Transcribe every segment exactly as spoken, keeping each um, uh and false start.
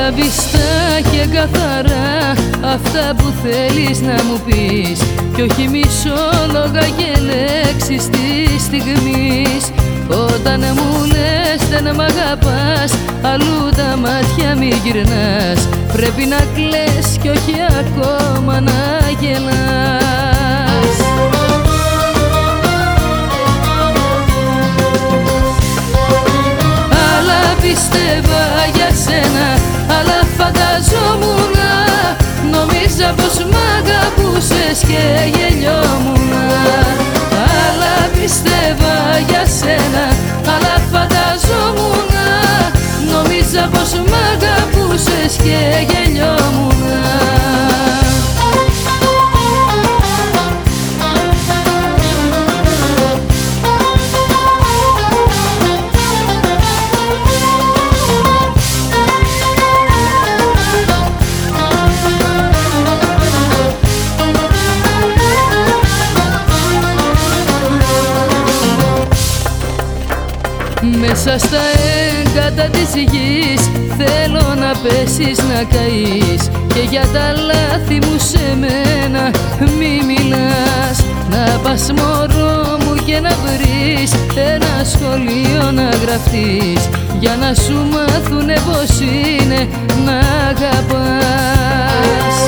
Αλλά βιστά και καθαρά αυτά που θέλεις να μου πεις, κι όχι μισόλογα και λέξεις της στιγμής. Όταν μου λες δεν μ' αγαπάς, αλλού τα μάτια μη γυρνάς. Πρέπει να κλαις κι όχι ακόμα να γελάς. Άλλα πίστευα για σένα, αλλά φανταζόμουν. Νόμιζα πως μ' αγαπούσες και γελιόμουν. Άλλα πίστευα για σένα, αλλά φανταζόμουν. Νόμιζα πως μ' αγαπούσες και γελιόμουν. Μέσα στα έγκατα της γης θέλω να πέσεις να καείς, και για τα λάθη μου σε μένα μη μιλάς. Να πας μωρό μου και να βρεις ένα σχολείο να γραφτείς, για να σου μάθουνε πως είναι να αγαπάς.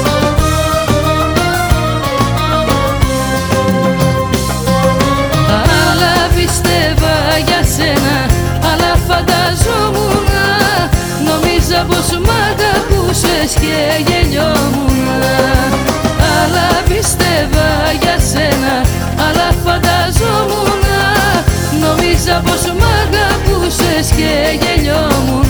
Άλλα πίστευα για σένα, αλλά φανταζόμουν. Νόμιζα πως μ' αγαπούσες και γελιόμουν. Άλλα πίστευα για σένα, αλλά φανταζόμουν. Νόμιζα πως μ' αγαπούσες και γελιόμουν.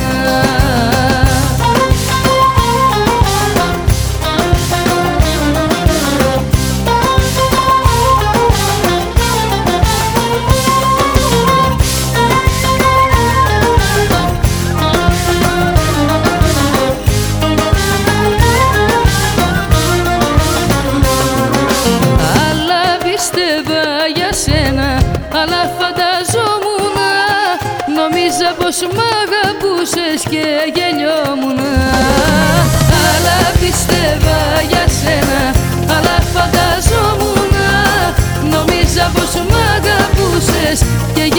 Αλλά φανταζόμουν. Νόμιζα πως μ' αγαπούσες και γελιόμουν. Αλλά πίστευα για σένα, αλλά φανταζόμουν. Νόμιζα πως μ' αγαπούσες και